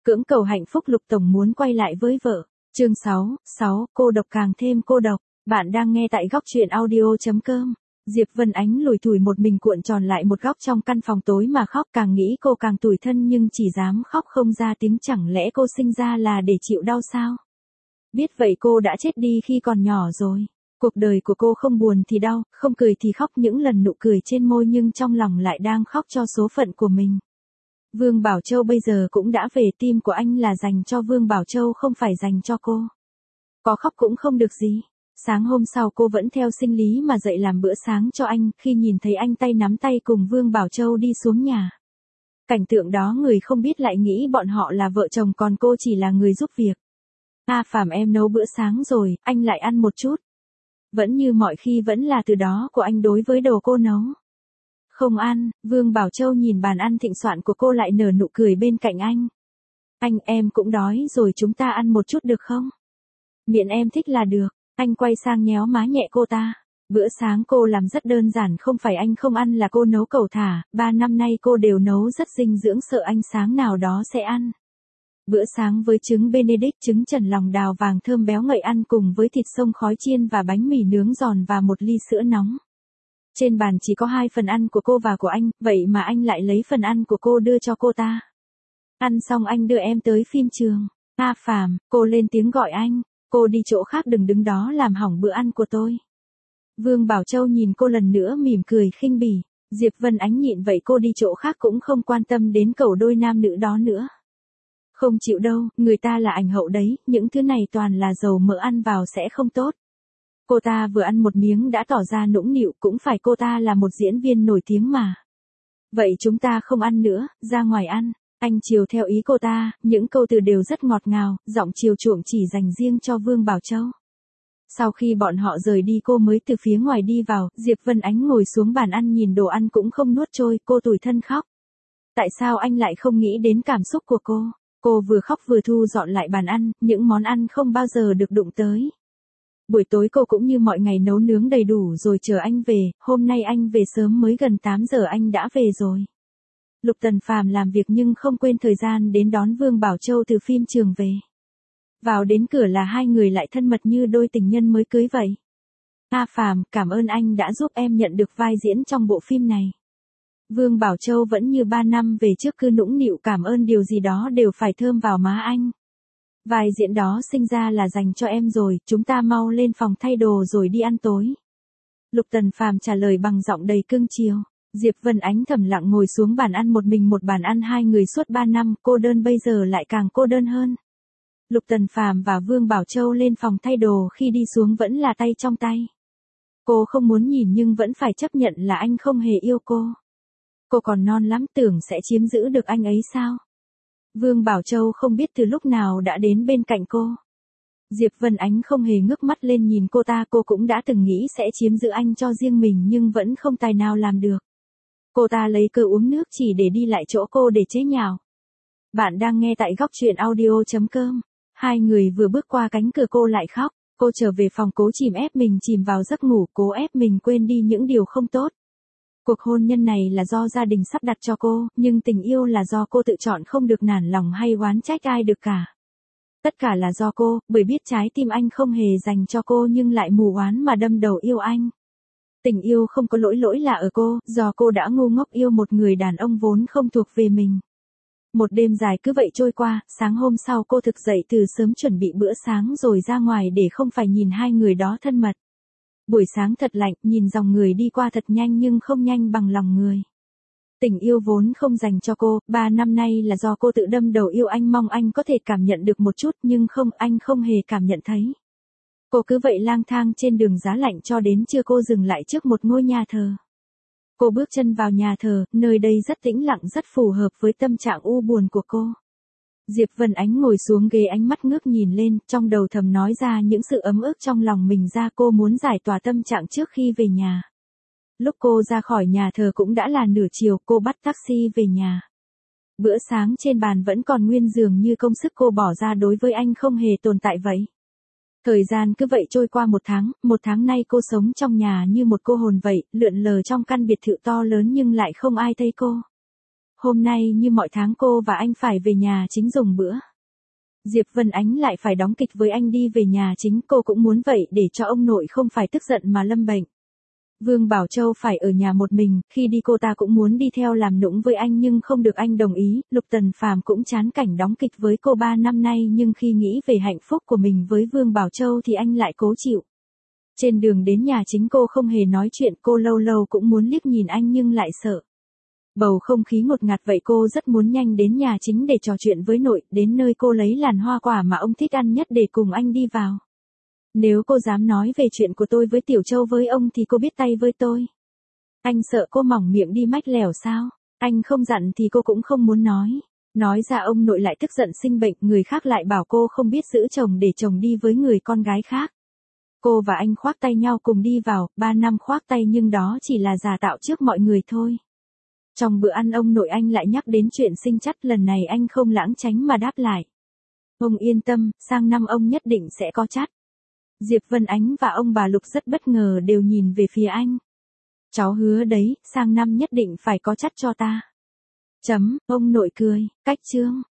Cưỡng cầu hạnh phúc Lục Tổng muốn quay lại với vợ. Chương 6, cô độc càng thêm cô độc. Bạn đang nghe tại góc truyện audio.com. Diệp Vân Ánh lủi thủi một mình cuộn tròn lại một góc trong căn phòng tối mà khóc, càng nghĩ cô càng tủi thân nhưng chỉ dám khóc không ra tiếng. Chẳng lẽ cô sinh ra là để chịu đau sao? Biết vậy cô đã chết đi khi còn nhỏ rồi. Cuộc đời của cô không buồn thì đau, không cười thì khóc, những lần nụ cười trên môi nhưng trong lòng lại đang khóc cho số phận của mình. Vương Bảo Châu bây giờ cũng đã về, tim của anh là dành cho Vương Bảo Châu không phải dành cho cô. Có khóc cũng không được gì. Sáng hôm sau cô vẫn theo sinh lý mà dậy làm bữa sáng cho anh, khi nhìn thấy anh tay nắm tay cùng Vương Bảo Châu đi xuống nhà. Cảnh tượng đó người không biết lại nghĩ bọn họ là vợ chồng còn cô chỉ là người giúp việc. Phàm em nấu bữa sáng rồi, anh lại ăn một chút. Vẫn như mọi khi, vẫn là từ đó của anh đối với đồ cô nấu. Không ăn. Vương Bảo Châu nhìn bàn ăn thịnh soạn của cô lại nở nụ cười bên cạnh anh. Em cũng đói rồi, chúng ta ăn một chút được không? Miệng em thích là được. Anh quay sang nhéo má nhẹ cô ta. Bữa sáng cô làm rất đơn giản, không phải anh không ăn là cô nấu cẩu thả, 3 năm nay cô đều nấu rất dinh dưỡng, sợ anh sáng nào đó sẽ ăn. Bữa sáng với trứng Benedict, trứng chần lòng đào vàng thơm béo ngậy, ăn cùng với thịt xông khói chiên và bánh mì nướng giòn và một ly sữa nóng. Trên bàn chỉ có 2 phần ăn của cô và của anh, vậy mà anh lại lấy phần ăn của cô đưa cho cô ta. Ăn xong anh đưa em tới phim trường. Phàm, cô lên tiếng gọi anh. Cô đi chỗ khác, đừng đứng đó làm hỏng bữa ăn của tôi. Vương Bảo Châu nhìn cô lần nữa mỉm cười khinh bỉ. Diệp Vân Ánh nhịn vậy cô đi chỗ khác cũng không quan tâm đến cẩu đôi nam nữ đó nữa. Không chịu đâu, người ta là ảnh hậu đấy, những thứ này toàn là dầu mỡ, ăn vào sẽ không tốt. Cô ta vừa ăn một miếng đã tỏ ra nũng nịu, cũng phải, cô ta là một diễn viên nổi tiếng mà. Vậy chúng ta không ăn nữa, ra ngoài ăn. Anh chiều theo ý cô ta, những câu từ đều rất ngọt ngào, giọng chiều chuộng chỉ dành riêng cho Vương Bảo Châu. Sau khi bọn họ rời đi cô mới từ phía ngoài đi vào, Diệp Vân Ánh ngồi xuống bàn ăn nhìn đồ ăn cũng không nuốt trôi, cô tủi thân khóc. Tại sao anh lại không nghĩ đến cảm xúc của cô? Cô vừa khóc vừa thu dọn lại bàn ăn, những món ăn không bao giờ được đụng tới. Buổi tối cô cũng như mọi ngày nấu nướng đầy đủ rồi chờ anh về, hôm nay anh về sớm, mới gần 8 giờ anh đã về rồi. Lục Tần Phàm làm việc nhưng không quên thời gian đến đón Vương Bảo Châu từ phim trường về. Vào đến cửa là hai người lại thân mật như đôi tình nhân mới cưới vậy. Phàm, cảm ơn anh đã giúp em nhận được vai diễn trong bộ phim này. Vương Bảo Châu vẫn như 3 năm về trước, cứ nũng nịu cảm ơn điều gì đó đều phải thơm vào má anh. Vai diễn đó sinh ra là dành cho em rồi, chúng ta mau lên phòng thay đồ rồi đi ăn tối. Lục Tần Phàm trả lời bằng giọng đầy cưng chiều. Diệp Vân Ánh thầm lặng ngồi xuống bàn ăn một mình, một bàn ăn hai người suốt 3 năm, cô đơn bây giờ lại càng cô đơn hơn. Lục Tần Phàm và Vương Bảo Châu lên phòng thay đồ, khi đi xuống vẫn là tay trong tay. Cô không muốn nhìn nhưng vẫn phải chấp nhận là anh không hề yêu cô. Cô còn non lắm, tưởng sẽ chiếm giữ được anh ấy sao? Vương Bảo Châu không biết từ lúc nào đã đến bên cạnh cô. Diệp Vân Ánh không hề ngước mắt lên nhìn cô ta, cô cũng đã từng nghĩ sẽ chiếm giữ anh cho riêng mình nhưng vẫn không tài nào làm được. Cô ta lấy cớ uống nước chỉ để đi lại chỗ cô để chế nhạo. Bạn đang nghe tại góc truyện audio.com. Hai người vừa bước qua cánh cửa cô lại khóc. Cô trở về phòng cố chìm ép mình chìm vào giấc ngủ, cố ép mình quên đi những điều không tốt. Cuộc hôn nhân này là do gia đình sắp đặt cho cô, nhưng tình yêu là do cô tự chọn, không được nản lòng hay oán trách ai được cả. Tất cả là do cô, bởi biết trái tim anh không hề dành cho cô nhưng lại mù oán mà đâm đầu yêu anh. Tình yêu không có lỗi, lỗi là ở cô, do cô đã ngu ngốc yêu một người đàn ông vốn không thuộc về mình. Một đêm dài cứ vậy trôi qua, sáng hôm sau cô thực dậy từ sớm chuẩn bị bữa sáng rồi ra ngoài để không phải nhìn hai người đó thân mật. Buổi sáng thật lạnh, nhìn dòng người đi qua thật nhanh nhưng không nhanh bằng lòng người. Tình yêu vốn không dành cho cô, 3 năm nay là do cô tự đâm đầu yêu anh, mong anh có thể cảm nhận được một chút nhưng không, anh không hề cảm nhận thấy. Cô cứ vậy lang thang trên đường giá lạnh cho đến trưa cô dừng lại trước một ngôi nhà thờ. Cô bước chân vào nhà thờ, nơi đây rất tĩnh lặng, rất phù hợp với tâm trạng u buồn của cô. Diệp Vân Ánh ngồi xuống ghế, ánh mắt ngước nhìn lên, trong đầu thầm nói ra những sự ấm ức trong lòng mình ra, cô muốn giải tỏa tâm trạng trước khi về nhà. Lúc cô ra khỏi nhà thờ cũng đã là nửa chiều, cô bắt taxi về nhà. Bữa sáng trên bàn vẫn còn nguyên, dường như công sức cô bỏ ra đối với anh không hề tồn tại vậy. Thời gian cứ vậy trôi qua 1 tháng nay cô sống trong nhà như một cô hồn vậy, lượn lờ trong căn biệt thự to lớn nhưng lại không ai thấy cô. hôm nay như mọi tháng cô và anh phải về nhà chính dùng bữa. Diệp Vân Ánh lại phải đóng kịch với anh đi về nhà chính, cô cũng muốn vậy để cho ông nội không phải tức giận mà lâm bệnh. Vương Bảo Châu phải ở nhà một mình, khi đi cô ta cũng muốn đi theo làm nũng với anh nhưng không được anh đồng ý, Lục Tần Phàm cũng chán cảnh đóng kịch với cô 3 năm nay nhưng khi nghĩ về hạnh phúc của mình với Vương Bảo Châu thì anh lại cố chịu. Trên đường đến nhà chính cô không hề nói chuyện, cô lâu lâu cũng muốn liếc nhìn anh nhưng lại sợ. Bầu không khí ngột ngạt vậy cô rất muốn nhanh đến nhà chính để trò chuyện với nội, đến nơi cô lấy làn hoa quả mà ông thích ăn nhất để cùng anh đi vào. Nếu cô dám nói về chuyện của tôi với Tiểu Châu với ông thì cô biết tay với tôi. Anh sợ cô mỏng miệng đi mách lẻo sao? Anh không dặn thì cô cũng không muốn nói. Nói ra ông nội lại tức giận sinh bệnh, người khác lại bảo cô không biết giữ chồng để chồng đi với người con gái khác. Cô và anh khoác tay nhau cùng đi vào, 3 năm khoác tay nhưng đó chỉ là giả tạo trước mọi người thôi. Trong bữa ăn ông nội anh lại nhắc đến chuyện sinh chắt, lần này anh không lãng tránh mà đáp lại. Ông yên tâm, sang năm ông nhất định sẽ có chắt. Diệp Vân Ánh và ông bà Lục rất bất ngờ đều nhìn về phía anh. Cháu hứa đấy, sang năm nhất định phải có chắt cho ta. Ông nội cười, cách chương.